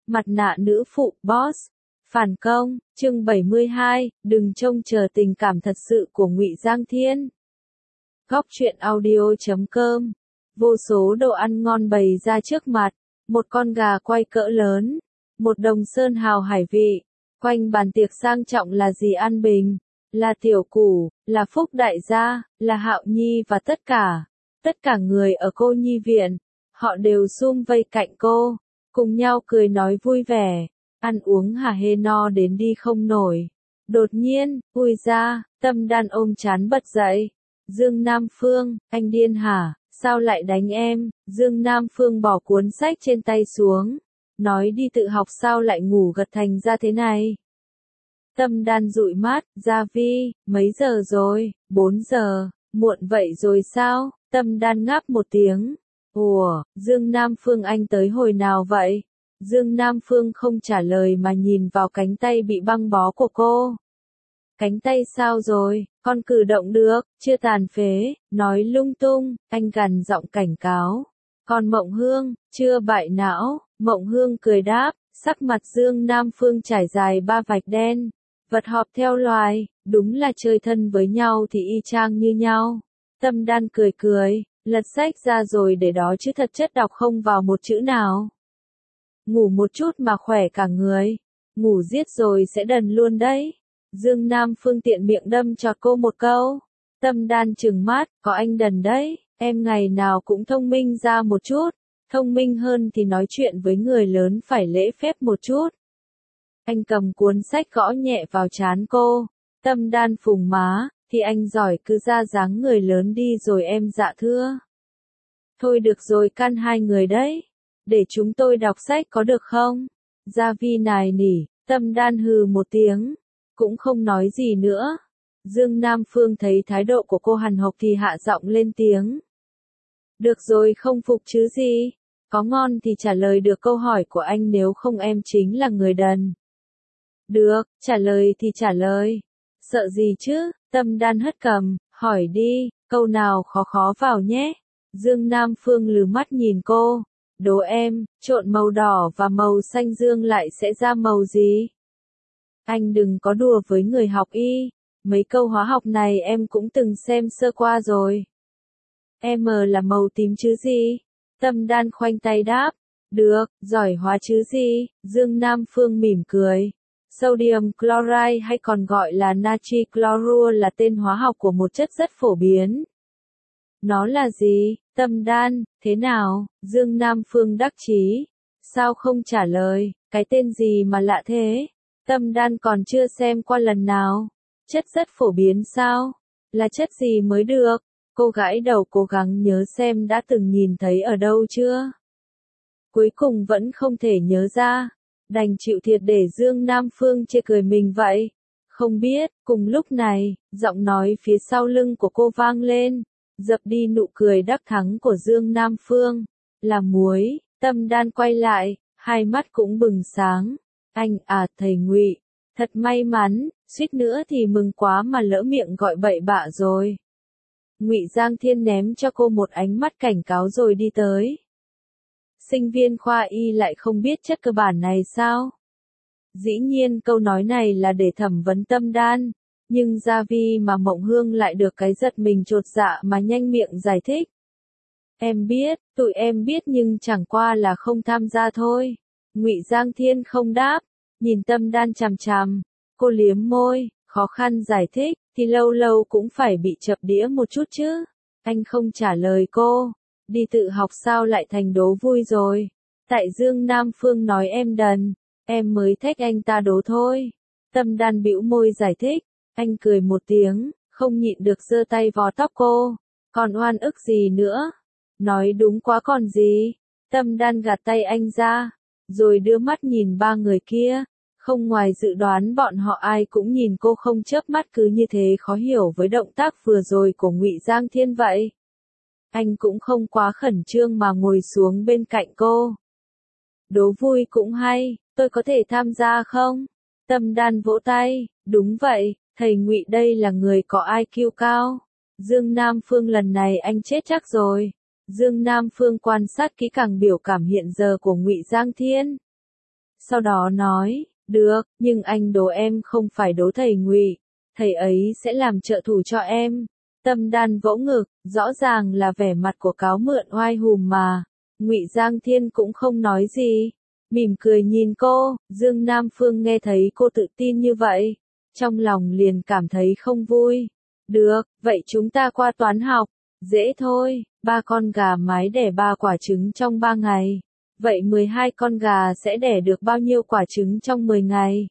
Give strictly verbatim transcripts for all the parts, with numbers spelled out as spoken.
Mặt nạ nữ phụ, boss. Phản công, chương bảy mươi hai, đừng trông chờ tình cảm thật sự của Ngụy Giang Thiên. Góc truyện audio chấm com. Vô số đồ ăn ngon bày ra trước mặt, một con gà quay cỡ lớn, một đồng sơn hào hải vị, quanh bàn tiệc sang trọng là dì An Bình, là Tiểu Củ, là Phúc Đại Gia, là Hạo Nhi và tất cả, tất cả người ở cô nhi viện, họ đều sum vây cạnh cô, cùng nhau cười nói vui vẻ, ăn uống hả hê no đến đi không nổi. Đột nhiên, ui ra, Tâm Đan ôm chán bật dậy. Dương Nam Phương, anh điên hả, sao lại đánh em? Dương Nam Phương bỏ cuốn sách trên tay xuống, nói đi tự học sao lại ngủ gật thành ra thế này. Tâm Đan dụi mắt, Gia Vi, mấy giờ rồi? Bốn giờ, muộn vậy rồi sao? Tâm Đan ngáp một tiếng. Ủa, Dương Nam Phương anh tới hồi nào vậy? Dương Nam Phương không trả lời mà nhìn vào cánh tay bị băng bó của cô. Cánh tay sao rồi, con cử động được, chưa tàn phế, nói lung tung, anh gằn giọng cảnh cáo. Còn Mộng Hương, chưa bại não, Mộng Hương cười đáp, sắc mặt Dương Nam Phương trải dài ba vạch đen. Vật họp theo loài, đúng là chơi thân với nhau thì y chang như nhau. Tâm Đan cười cười, lật sách ra rồi để đó chứ thật chất đọc không vào một chữ nào. Ngủ một chút mà khỏe cả người, ngủ giết rồi sẽ đần luôn đấy. Dương Nam Phương tiện miệng đâm cho cô một câu. Tâm Đan trừng mắt, có anh đần đấy, em ngày nào cũng thông minh ra một chút, thông minh hơn thì nói chuyện với người lớn phải lễ phép một chút. Anh cầm cuốn sách gõ nhẹ vào trán cô. Tâm Đan phùng má, thì anh giỏi cứ ra dáng người lớn đi rồi em dạ thưa. Thôi được rồi căn hai người đấy, để chúng tôi đọc sách có được không? Gia Vi nài nỉ, Tâm Đan hừ một tiếng, cũng không nói gì nữa. Dương Nam Phương thấy thái độ của cô hằn học thì hạ giọng lên tiếng. Được rồi không phục chứ gì, có ngon thì trả lời được câu hỏi của anh nếu không em chính là người đần. Được, trả lời thì trả lời. Sợ gì chứ, Tâm Đan hất cầm, hỏi đi, câu nào khó khó vào nhé. Dương Nam Phương lừ mắt nhìn cô, đố em, trộn màu đỏ và màu xanh dương lại sẽ ra màu gì? Anh đừng có đùa với người học y, mấy câu hóa học này em cũng từng xem sơ qua rồi. M là màu tím chứ gì? Tâm Đan khoanh tay đáp, được, giỏi hóa chứ gì? Dương Nam Phương mỉm cười. Sodium chloride hay còn gọi là natri chlorua là tên hóa học của một chất rất phổ biến. Nó là gì? Tâm Đan, thế nào? Dương Nam Phương đắc chí. Sao không trả lời, cái tên gì mà lạ thế? Tâm Đan còn chưa xem qua lần nào. Chất rất phổ biến sao? Là chất gì mới được? Cô gãi đầu cố gắng nhớ xem đã từng nhìn thấy ở đâu chưa? Cuối cùng vẫn không thể nhớ ra. Đành chịu thiệt để Dương Nam Phương chê cười mình vậy. Không biết, cùng lúc này, giọng nói phía sau lưng của cô vang lên, dập đi nụ cười đắc thắng của Dương Nam Phương. Là muối. Tâm Đan quay lại, hai mắt cũng bừng sáng. Anh à thầy Ngụy, thật may mắn, suýt nữa thì mừng quá mà lỡ miệng gọi bậy bạ rồi. Ngụy Giang Thiên ném cho cô một ánh mắt cảnh cáo rồi đi tới. Sinh viên khoa y lại không biết chất cơ bản này sao? Dĩ nhiên câu nói này là để thẩm vấn Tâm Đan, nhưng Gia Vi mà Mộng Hương lại được cái giật mình chột dạ mà nhanh miệng giải thích. Em biết, tụi em biết nhưng chẳng qua là không tham gia thôi. Ngụy Giang Thiên không đáp, nhìn Tâm Đan chằm chằm, cô liếm môi, khó khăn giải thích, thì lâu lâu cũng phải bị chập đĩa một chút chứ. Anh không trả lời cô, đi tự học sao lại thành đố vui rồi. Tại Dương Nam Phương nói em đần, em mới thách anh ta đố thôi. Tâm Đan bĩu môi giải thích, anh cười một tiếng, không nhịn được giơ tay vò tóc cô. Còn oan ức gì nữa? Nói đúng quá còn gì? Tâm Đan gạt tay anh ra, rồi đưa mắt nhìn ba người kia. Không ngoài dự đoán bọn họ ai cũng nhìn cô không chớp mắt cứ như thế khó hiểu với động tác vừa rồi của Ngụy Giang Thiên vậy. Anh cũng không quá khẩn trương mà ngồi xuống bên cạnh cô. Đố vui cũng hay, tôi có thể tham gia không? Tâm Đan vỗ tay, đúng vậy, thầy Ngụy đây là người có i kiu cao. Dương Nam Phương lần này anh chết chắc rồi. Dương Nam Phương quan sát kỹ càng biểu cảm hiện giờ của Ngụy Giang Thiên. Sau đó nói, được, nhưng anh đố em không phải đố thầy Ngụy, thầy ấy sẽ làm trợ thủ cho em. Tâm Đan vỗ ngực, rõ ràng là vẻ mặt của cáo mượn oai hùm mà. Ngụy Giang Thiên cũng không nói gì, mỉm cười nhìn cô. Dương Nam Phương nghe thấy cô tự tin như vậy, trong lòng liền cảm thấy không vui. Được, vậy chúng ta qua toán học. Dễ thôi, ba con gà mái đẻ ba quả trứng trong ba ngày. Vậy mười hai con gà sẽ đẻ được bao nhiêu quả trứng trong mười ngày?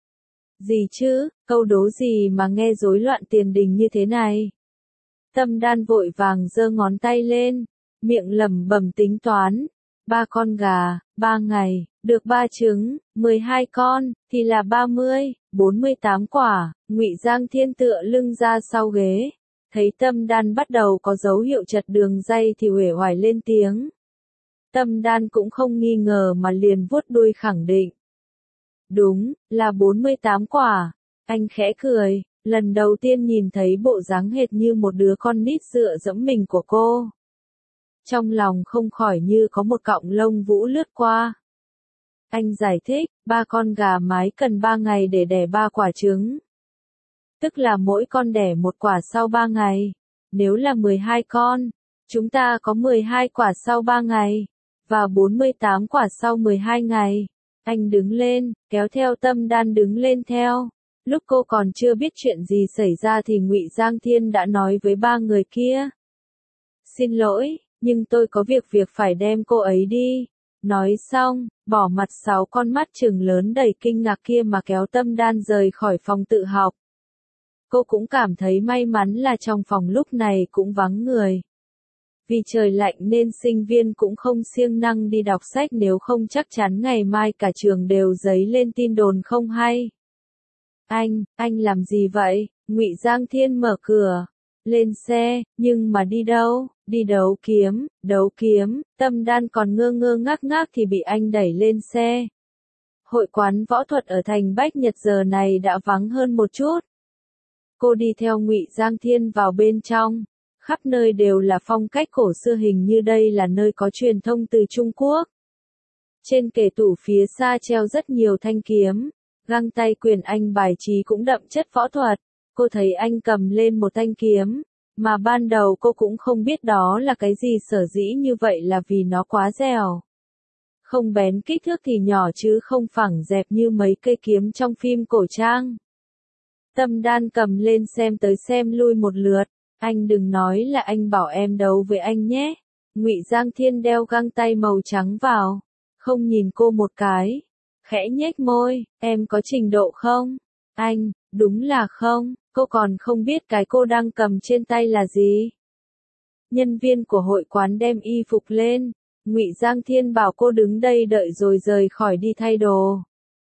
Gì chứ, câu đố gì mà nghe rối loạn tiền đình như thế này? Tâm Đan vội vàng giơ ngón tay lên, miệng lẩm bẩm tính toán. Ba con gà, ba ngày, được ba trứng, mười hai con, thì là ba mươi, bốn mươi tám quả. Ngụy Giang Thiên tựa lưng ra sau ghế, thấy Tâm Đan bắt đầu có dấu hiệu trật đường ray thì uể oải lên tiếng. Tâm Đan cũng không nghi ngờ mà liền vuốt đuôi khẳng định. Đúng, là bốn mươi tám quả. Anh khẽ cười, lần đầu tiên nhìn thấy bộ dáng hệt như một đứa con nít dựa dẫm mình của cô. Trong lòng không khỏi như có một cọng lông vũ lướt qua. Anh giải thích, ba con gà mái cần ba ngày để đẻ ba quả trứng. Tức là mỗi con đẻ một quả sau ba ngày. Nếu là mười hai con, chúng ta có mười hai quả sau ba ngày, và bốn mươi tám quả sau mười hai ngày. Anh đứng lên, kéo theo Tâm Đan đứng lên theo. Lúc cô còn chưa biết chuyện gì xảy ra thì Ngụy Giang Thiên đã nói với ba người kia. Xin lỗi, nhưng tôi có việc việc phải đem cô ấy đi. Nói xong, bỏ mặt sáu con mắt trừng lớn đầy kinh ngạc kia mà kéo Tâm Đan rời khỏi phòng tự học. Cô cũng cảm thấy may mắn là trong phòng lúc này cũng vắng người. Vì trời lạnh nên sinh viên cũng không siêng năng đi đọc sách, nếu không chắc chắn ngày mai cả trường đều dấy lên tin đồn không hay. Anh, anh làm gì vậy? Ngụy Giang Thiên mở cửa. Lên xe, nhưng mà đi đâu? Đi đấu kiếm, đấu kiếm. Tâm Đan còn ngơ ngơ ngác ngác thì bị anh đẩy lên xe. Hội quán võ thuật ở thành Bách Nhật giờ này đã vắng hơn một chút. Cô đi theo Ngụy Giang Thiên vào bên trong. Khắp nơi đều là phong cách cổ xưa, hình như đây là nơi có truyền thông từ Trung Quốc. Trên kệ tủ phía xa treo rất nhiều thanh kiếm, găng tay quyền anh bài trí cũng đậm chất võ thuật. Cô thấy anh cầm lên một thanh kiếm, mà ban đầu cô cũng không biết đó là cái gì, sở dĩ như vậy là vì nó quá dẻo. Không bén, kích thước thì nhỏ chứ không phẳng dẹp như mấy cây kiếm trong phim cổ trang. Tâm Đan cầm lên xem tới xem lui một lượt. Anh đừng nói là anh bảo em đấu với anh nhé. Ngụy Giang Thiên đeo găng tay màu trắng vào, không nhìn cô một cái, khẽ nhếch môi, em có trình độ không? Anh, đúng là không, cô còn không biết cái cô đang cầm trên tay là gì. Nhân viên của hội quán đem y phục lên, Ngụy Giang Thiên bảo cô đứng đây đợi rồi rời khỏi đi thay đồ.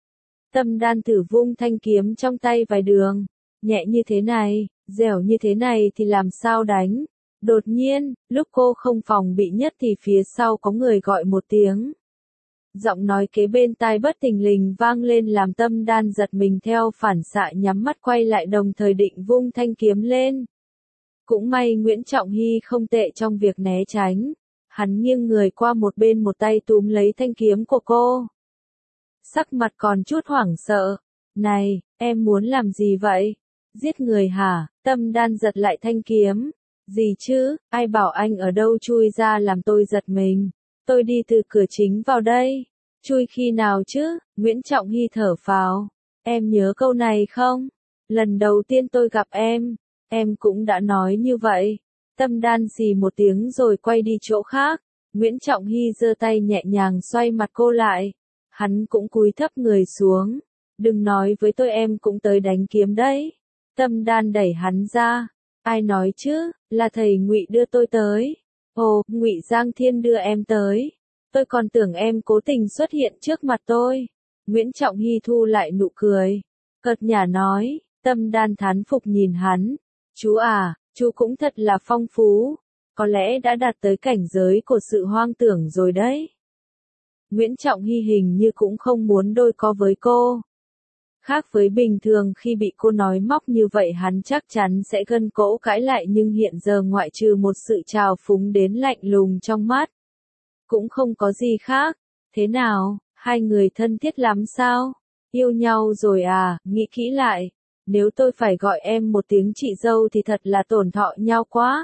Tâm Đan thử vung thanh kiếm trong tay vài đường, nhẹ như thế này, dẻo như thế này thì làm sao đánh. Đột nhiên, lúc cô không phòng bị nhất thì phía sau có người gọi một tiếng. Giọng nói kế bên tai bất thình lình vang lên làm Tâm Đan giật mình, theo phản xạ nhắm mắt quay lại đồng thời định vung thanh kiếm lên. Cũng may Nguyễn Trọng Hy không tệ trong việc né tránh. Hắn nghiêng người qua một bên, một tay túm lấy thanh kiếm của cô. Sắc mặt còn chút hoảng sợ. Này, em muốn làm gì vậy? Giết người hả? Tâm Đan giật lại thanh kiếm. Gì chứ, ai bảo anh ở đâu chui ra làm tôi giật mình. Tôi đi từ cửa chính vào đây. Chui khi nào chứ? Nguyễn Trọng Hy thở phào. Em nhớ câu này không? Lần đầu tiên tôi gặp em, em cũng đã nói như vậy. Tâm Đan xì một tiếng rồi quay đi chỗ khác. Nguyễn Trọng Hy giơ tay nhẹ nhàng xoay mặt cô lại. Hắn cũng cúi thấp người xuống. Đừng nói với tôi em cũng tới đánh kiếm đấy. Tâm Đan đẩy hắn ra. Ai nói chứ, là thầy Ngụy đưa tôi tới. Ồ, Ngụy Giang Thiên đưa em tới. Tôi còn tưởng em cố tình xuất hiện trước mặt tôi. Nguyễn Trọng Hy thu lại nụ cười. Cợt nhả nói. Tâm Đan thán phục nhìn hắn. Chú à, chú cũng thật là phong phú. Có lẽ đã đạt tới cảnh giới của sự hoang tưởng rồi đấy. Nguyễn Trọng Hy hình như cũng không muốn đôi co với cô. Khác với bình thường, khi bị cô nói móc như vậy hắn chắc chắn sẽ gân cỗ cãi lại, nhưng hiện giờ ngoại trừ một sự trào phúng đến lạnh lùng trong mắt, cũng không có gì khác. Thế nào, Hai người thân thiết lắm sao? Yêu nhau rồi à? Nghĩ kỹ lại, nếu tôi phải gọi em một tiếng chị dâu thì thật là tổn thọ nhau quá.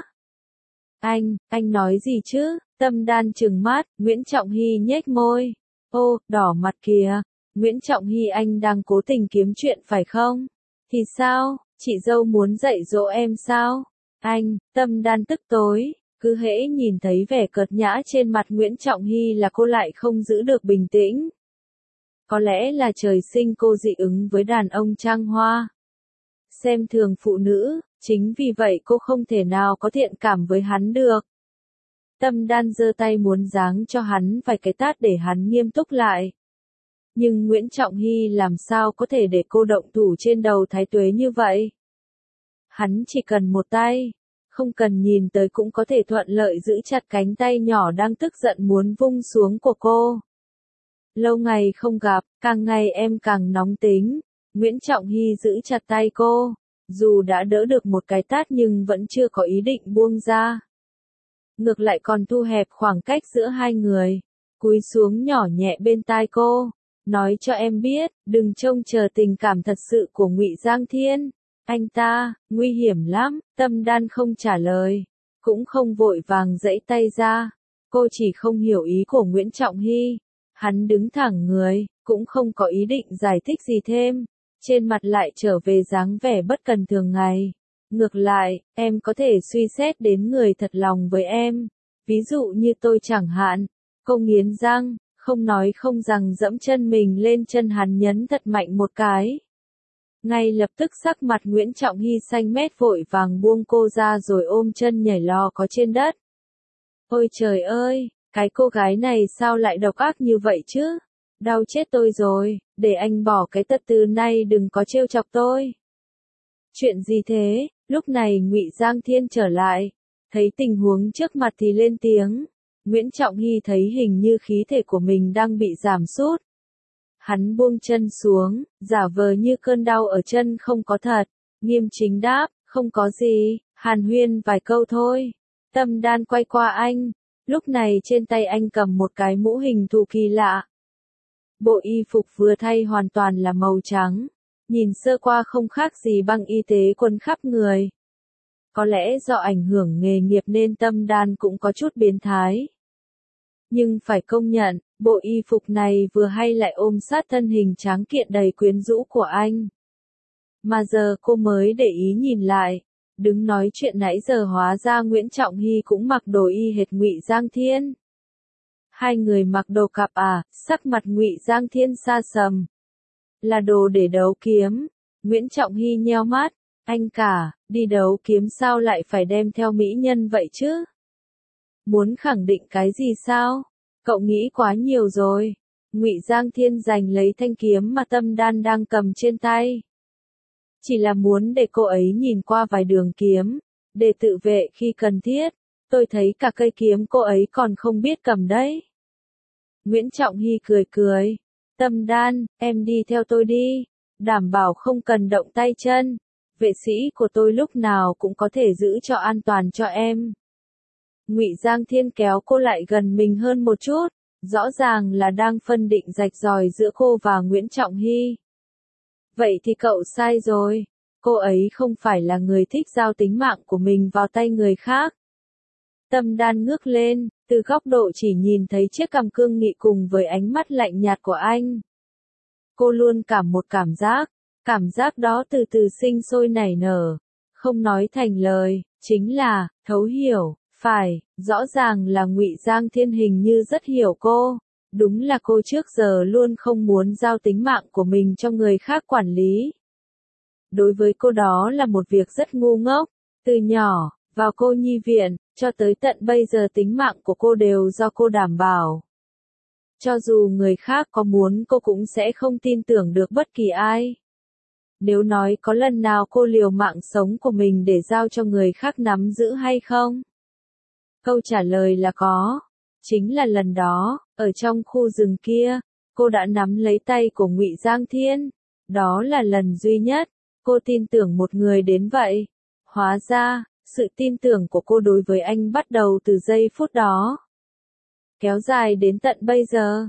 Anh, anh nói gì chứ? Tâm Đan trừng mắt, Nguyễn Trọng Hy nhếch môi. Ô, đỏ mặt kìa. Nguyễn Trọng Hy, anh đang cố tình kiếm chuyện phải không? Thì sao, chị dâu muốn dạy dỗ em sao? Anh, Tâm Đan tức tối, cứ hễ nhìn thấy vẻ cợt nhã trên mặt Nguyễn Trọng Hy là cô lại không giữ được bình tĩnh. Có lẽ là trời sinh cô dị ứng với đàn ông trang hoa. Xem thường phụ nữ, chính vì vậy cô không thể nào có thiện cảm với hắn được. Tâm Đan giơ tay muốn giáng cho hắn vài cái tát để hắn nghiêm túc lại. Nhưng Nguyễn Trọng Hy làm sao có thể để cô động thủ trên đầu Thái Tuế như vậy? Hắn chỉ cần một tay, không cần nhìn tới cũng có thể thuận lợi giữ chặt cánh tay nhỏ đang tức giận muốn vung xuống của cô. Lâu ngày không gặp, càng ngày em càng nóng tính. Nguyễn Trọng Hy giữ chặt tay cô, dù đã đỡ được một cái tát nhưng vẫn chưa có ý định buông ra. Ngược lại còn thu hẹp khoảng cách giữa hai người, cúi xuống nhỏ nhẹ bên tai cô, nói cho em biết, đừng trông chờ tình cảm thật sự của Ngụy Giang Thiên. Anh ta, nguy hiểm lắm. Tâm Đan không trả lời, cũng không vội vàng giãy tay ra. Cô chỉ không hiểu ý của Nguyễn Trọng Hy. Hắn đứng thẳng người, cũng không có ý định giải thích gì thêm. Trên mặt lại trở về dáng vẻ bất cần thường ngày. Ngược lại, em có thể suy xét đến người thật lòng với em. Ví dụ như tôi chẳng hạn. Cô nghiến răng, không nói không rằng dẫm chân mình lên chân hắn nhấn thật mạnh một cái. Ngay lập tức sắc mặt Nguyễn Trọng Hy xanh mét vội vàng buông cô ra rồi ôm chân nhảy lò có trên đất. Ôi trời ơi, cái cô gái này sao lại độc ác như vậy chứ? Đau chết tôi rồi, để anh bỏ cái tật từ nay đừng có trêu chọc tôi. Chuyện gì thế? Lúc này Ngụy Giang Thiên trở lại, thấy tình huống trước mặt thì lên tiếng. Nguyễn Trọng Hy thấy hình như khí thể của mình đang bị giảm sút. Hắn buông chân xuống, giả vờ như cơn đau ở chân không có thật, nghiêm chính đáp, không có gì, hàn huyên vài câu thôi. Tâm Đan quay qua anh, lúc này trên tay anh cầm một cái mũ hình thù kỳ lạ. Bộ y phục vừa thay hoàn toàn là màu trắng, nhìn sơ qua không khác gì băng y tế quấn khắp người. Có lẽ do ảnh hưởng nghề nghiệp nên Tâm Đan cũng có chút biến thái. Nhưng phải công nhận, bộ y phục này vừa hay lại ôm sát thân hình tráng kiện đầy quyến rũ của anh. Mà giờ cô mới để ý nhìn lại, đứng nói chuyện nãy giờ hóa ra Nguyễn Trọng Hy cũng mặc đồ y hệt Ngụy Giang Thiên. Hai người mặc đồ cặp à? Sắc mặt Ngụy Giang Thiên sa sầm. Là đồ để đấu kiếm. Nguyễn Trọng Hy nheo mắt, anh cả, đi đấu kiếm sao lại phải đem theo mỹ nhân vậy chứ? Muốn khẳng định cái gì sao? Cậu nghĩ quá nhiều rồi. Ngụy Giang Thiên giành lấy thanh kiếm mà Tâm Đan đang cầm trên tay. Chỉ là muốn để cô ấy nhìn qua vài đường kiếm, để tự vệ khi cần thiết. Tôi thấy cả cây kiếm cô ấy còn không biết cầm đấy. Nguyễn Trọng Hy cười cười. Tâm Đan, em đi theo tôi đi. Đảm bảo không cần động tay chân. Vệ sĩ của tôi lúc nào cũng có thể giữ cho an toàn cho em. Ngụy Giang Thiên kéo cô lại gần mình hơn một chút, rõ ràng là đang phân định rạch ròi giữa cô và Nguyễn Trọng Hy. Vậy thì cậu sai rồi, cô ấy không phải là người thích giao tính mạng của mình vào tay người khác. Tâm Đan ngước lên, từ góc độ chỉ nhìn thấy chiếc cằm cương nghị cùng với ánh mắt lạnh nhạt của anh. Cô luôn cảm một cảm giác, cảm giác đó từ từ sinh sôi nảy nở, không nói thành lời, chính là, thấu hiểu. Phải, rõ ràng là Ngụy Giang Thiên hình như rất hiểu cô. Đúng là cô trước giờ luôn không muốn giao tính mạng của mình cho người khác quản lý. Đối với cô đó là một việc rất ngu ngốc. Từ nhỏ, vào cô nhi viện, cho tới tận bây giờ tính mạng của cô đều do cô đảm bảo. Cho dù người khác có muốn cô cũng sẽ không tin tưởng được bất kỳ ai. Nếu nói có lần nào cô liều mạng sống của mình để giao cho người khác nắm giữ hay không? Câu trả lời là có. Chính là lần đó, ở trong khu rừng kia, cô đã nắm lấy tay của Ngụy Giang Thiên. Đó là lần duy nhất, cô tin tưởng một người đến vậy. Hóa ra, sự tin tưởng của cô đối với anh bắt đầu từ giây phút đó. Kéo dài đến tận bây giờ.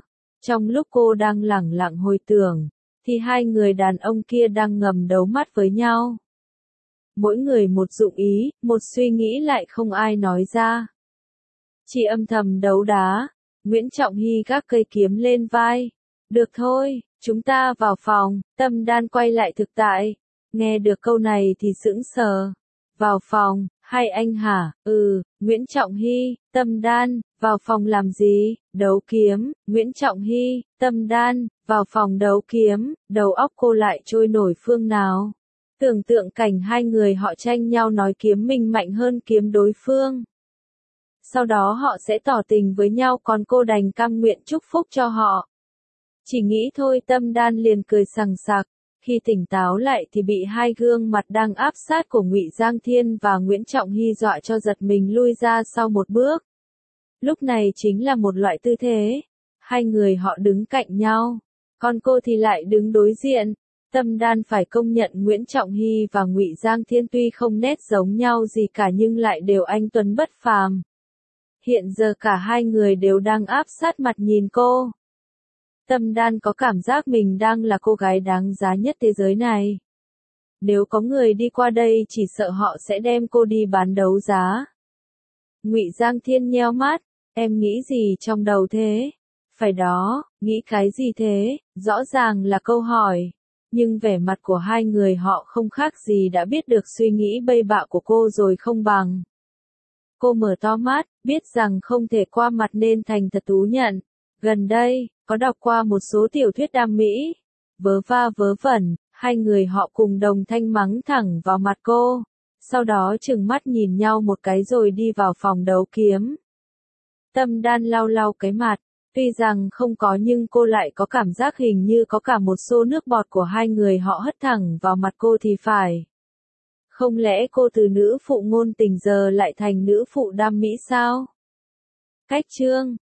Trong lúc cô đang lẳng lặng hồi tưởng, thì hai người đàn ông kia đang ngầm đấu mắt với nhau. Mỗi người một dụng ý, một suy nghĩ lại không ai nói ra. Chỉ âm thầm đấu đá, Nguyễn Trọng Hy gác cây kiếm lên vai. Được thôi, chúng ta vào phòng, Tâm Đan quay lại thực tại. Nghe được câu này thì sững sờ. Vào phòng, hai anh hả? Ừ, Nguyễn Trọng Hy, Tâm Đan, vào phòng làm gì? Đấu kiếm, Nguyễn Trọng Hy, Tâm Đan, vào phòng đấu kiếm, đầu óc cô lại trôi nổi phương nào. Tưởng tượng cảnh hai người họ tranh nhau nói kiếm mình mạnh hơn kiếm đối phương. Sau đó họ sẽ tỏ tình với nhau còn cô đành cam nguyện chúc phúc cho họ. Chỉ nghĩ thôi Tâm Đan liền cười sằng sặc. Khi tỉnh táo lại thì bị hai gương mặt đang áp sát của Ngụy Giang Thiên và Nguyễn Trọng Hy dọa cho giật mình lui ra sau một bước. Lúc này chính là một loại tư thế. Hai người họ đứng cạnh nhau, còn cô thì lại đứng đối diện. Tâm Đan phải công nhận Nguyễn Trọng Hy và Ngụy Giang Thiên tuy không nét giống nhau gì cả nhưng lại đều anh tuấn bất phàm. Hiện giờ cả hai người đều đang áp sát mặt nhìn cô. Tâm Đan có cảm giác mình đang là cô gái đáng giá nhất thế giới này. Nếu có người đi qua đây chỉ sợ họ sẽ đem cô đi bán đấu giá. Ngụy Giang Thiên nheo mắt, em nghĩ gì trong đầu thế? Phải đó, nghĩ cái gì thế? Rõ ràng là câu hỏi. Nhưng vẻ mặt của hai người họ không khác gì đã biết được suy nghĩ bậy bạ của cô rồi không bằng. Cô mở to mắt, biết rằng không thể qua mặt nên thành thật thú nhận. Gần đây, có đọc qua một số tiểu thuyết đam mỹ. Vớ va vớ vẩn, hai người họ cùng đồng thanh mắng thẳng vào mặt cô. Sau đó trừng mắt nhìn nhau một cái rồi đi vào phòng đấu kiếm. Tâm Đan lau lau cái mặt. Tuy rằng không có nhưng cô lại có cảm giác hình như có cả một xô nước bọt của hai người họ hất thẳng vào mặt cô thì phải. Không lẽ cô từ nữ phụ ngôn tình giờ lại thành nữ phụ đam mỹ sao? Cách chương